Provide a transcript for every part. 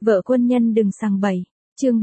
Vợ quân nhân đừng sằng bậy. Chương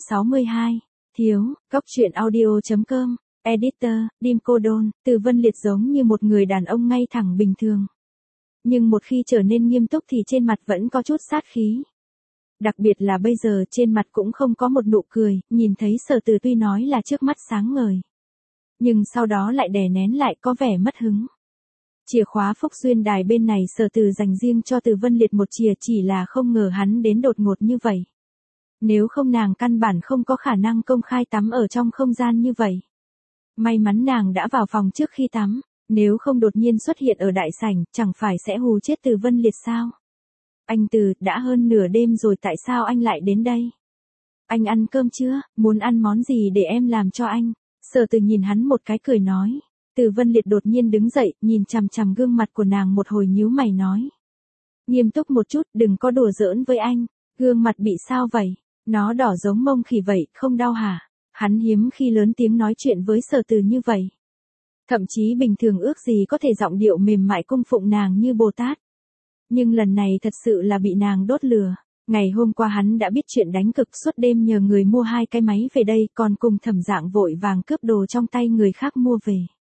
362. Thiếu, Cốc truyện audio.com, Editor, Dim Cô Đôn. Từ Vân Liệt giống như một người đàn ông ngay thẳng bình thường. Nhưng một khi trở nên nghiêm túc thì trên mặt vẫn có chút sát khí. Đặc biệt là bây giờ trên mặt cũng không có một nụ cười, nhìn thấy Sở Từ tuy nói là trước mắt sáng ngời. Nhưng sau đó lại đè nén lại có vẻ mất hứng. Chìa khóa Phúc Xuyên đài bên này Sở Từ dành riêng cho Từ Vân Liệt một chìa, chỉ là không ngờ hắn đến đột ngột như vậy. Nếu không nàng căn bản không có khả năng công khai tắm ở trong không gian như vậy. May mắn nàng đã vào phòng trước khi tắm, nếu không đột nhiên xuất hiện ở đại sảnh, chẳng phải sẽ hù chết Từ Vân Liệt sao? Anh Từ, đã hơn nửa đêm rồi tại sao anh lại đến đây? Anh ăn cơm chưa, muốn ăn món gì để em làm cho anh? Sở Từ nhìn hắn một cái cười nói. Từ Vân Liệt đột nhiên đứng dậy, nhìn chằm chằm gương mặt của nàng một hồi nhíu mày nói. Nghiêm túc một chút, đừng có đùa giỡn với anh. Gương mặt bị sao vậy? Nó đỏ giống mông khỉ vậy, không đau hả? Hắn hiếm khi lớn tiếng nói chuyện với Sở Từ như vậy. Thậm chí bình thường ước gì có thể giọng điệu mềm mại cung phụng nàng như Bồ Tát. Nhưng lần này thật sự là bị nàng đốt lừa. Ngày hôm qua hắn đã biết chuyện đánh cực, suốt đêm nhờ người mua 2 cái máy về đây, còn cùng Thẩm Dạng vội vàng cướp đồ trong tay người khác mua về.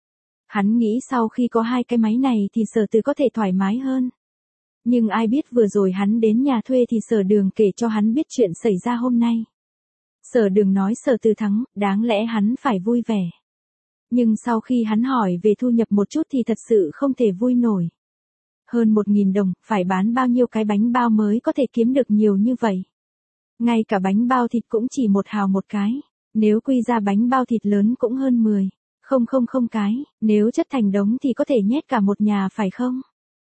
Hắn nghĩ sau khi có 2 cái máy này thì Sở Từ có thể thoải mái hơn. Nhưng ai biết vừa rồi hắn đến nhà thuê thì Sở Đường kể cho hắn biết chuyện xảy ra hôm nay. Sở Đường nói Sở Từ thắng, đáng lẽ hắn phải vui vẻ. Nhưng sau khi hắn hỏi về thu nhập một chút thì thật sự không thể vui nổi. Hơn 1.000 đồng, phải bán bao nhiêu cái bánh bao mới có thể kiếm được nhiều như vậy. Ngay cả bánh bao thịt cũng chỉ 1 hào một cái. Nếu quy ra bánh bao thịt lớn cũng hơn 10. Không cái, nếu chất thành đống thì có thể nhét cả một nhà phải không?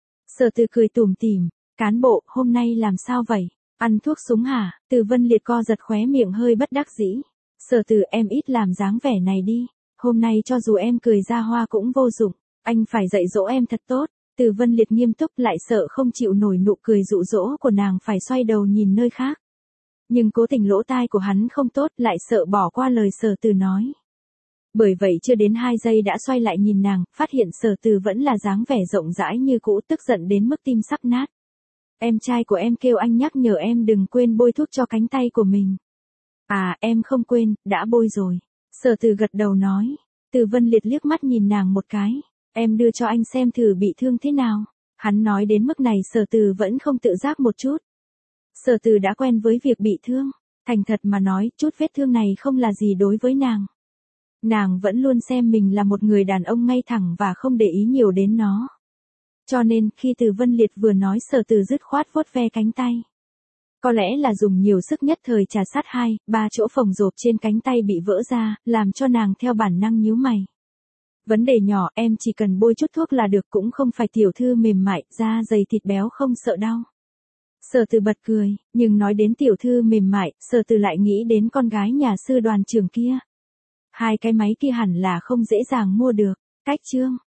Sở Từ cười tủm tỉm, cán bộ, hôm nay làm sao vậy? Ăn thuốc súng hả? Từ Vân Liệt co giật khóe miệng hơi bất đắc dĩ. Sở Từ, em ít làm dáng vẻ này đi. Hôm nay cho dù em cười ra hoa cũng vô dụng, anh phải dạy dỗ em thật tốt. Từ Vân Liệt nghiêm túc lại sợ không chịu nổi nụ cười dụ dỗ của nàng, phải xoay đầu nhìn nơi khác. Nhưng cố tình lỗ tai của hắn không tốt, lại sợ bỏ qua lời Sở Từ nói. Bởi vậy chưa đến 2 giây đã xoay lại nhìn nàng, phát hiện Sở Từ vẫn là dáng vẻ rộng rãi như cũ, tức giận đến mức tim sắp nát. Em trai của em kêu anh nhắc nhở em đừng quên bôi thuốc cho cánh tay của mình. À, em không quên, đã bôi rồi. Sở Từ gật đầu nói. Từ Vân Liệt liếc mắt nhìn nàng một cái. Em đưa cho anh xem thử bị thương thế nào. Hắn nói đến mức này Sở Từ vẫn không tự giác một chút. Sở Từ đã quen với việc bị thương. Thành thật mà nói, chút vết thương này không là gì đối với nàng. Nàng vẫn luôn xem mình là một người đàn ông ngay thẳng và không để ý nhiều đến nó. Cho nên, khi Từ Vân Liệt vừa nói Sở Từ dứt khoát vuốt ve cánh tay. Có lẽ là dùng nhiều sức nhất thời trà sát 2-3 chỗ phồng rộp trên cánh tay bị vỡ ra, làm cho nàng theo bản năng nhíu mày. Vấn đề nhỏ, em chỉ cần bôi chút thuốc là được, cũng không phải tiểu thư mềm mại, da dày thịt béo không sợ đau. Sở Từ bật cười, nhưng nói đến tiểu thư mềm mại, Sở Từ lại nghĩ đến con gái nhà sư Đoàn trưởng kia. 2 cái máy kia hẳn là không dễ dàng mua được. Cách chương